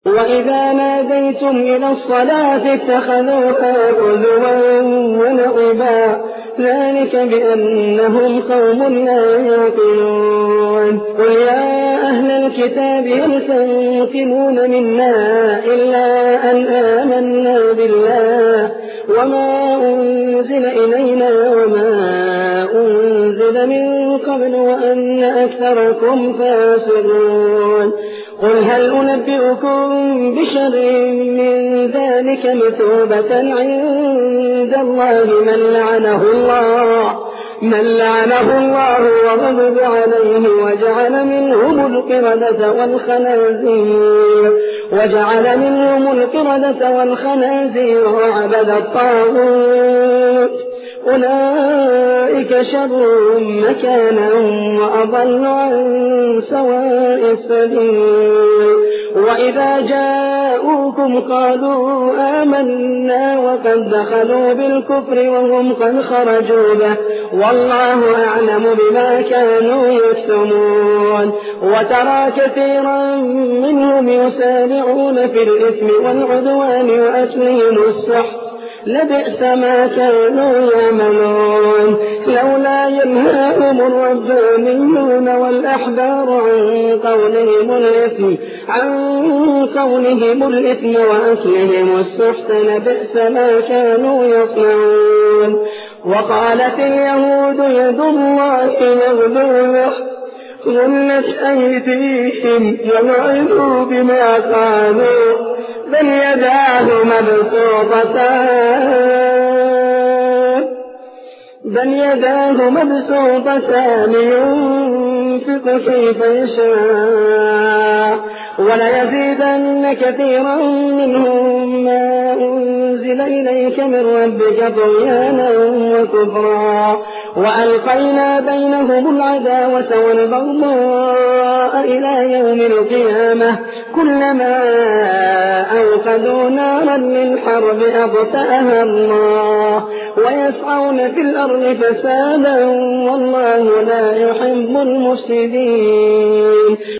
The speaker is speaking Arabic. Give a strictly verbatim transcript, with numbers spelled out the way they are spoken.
وإذا ناديتم إلى الصلاة اتخذوها هزوا ولعبا ذلك بأنهم قوم لا يعقلون قل يا أهل الكتاب هل تنقمون منا إلا أن آمنا بالله وما أنزل إلينا وما أنزل من قبل وأن أكثركم فاسقون قل هل أنبئكم بشر من ذلك مثوبة عند الله من لعنه الله من لعنه الله وغضب عليه وجعل منهم القردة والخنازير وجعل منهم القردة والخنازير وعبد الطاغوت أولئك شر مكانا وأضل عن سواء السبيل وإذا جاءوكم قالوا آمنا وقد دخلوا بالكفر وهم قد خرجوا به والله أعلم بما كانوا يكتمون وترى كثيرا منهم يسارعون في الإثم والعدوان وأكلهم السحت لبئس ما كانوا يعملون لولا ينهاهم الربانيون والأحبار عن قولهم الإثم عن قولهم الإثم وأكلهم السحت لبئس ما كانوا يصنعون وقالت اليهود يد الله مغلولة غلت أيديهم ولعنوا بما قالوا بل يداه مبسوطتان بل يداه مبسوطتان ينفق كيف يشاء وليزيدن كثيرا منهم ما أنزل إليك من ربك طغيانا وكفرا وألقينا بينهم العداوة والبغضاء إلى يوم القيامة كلما أوقدوا نارا للحرب أطفأها الله ويسعون في الأرض فسادا والله لا يحب المفسدين.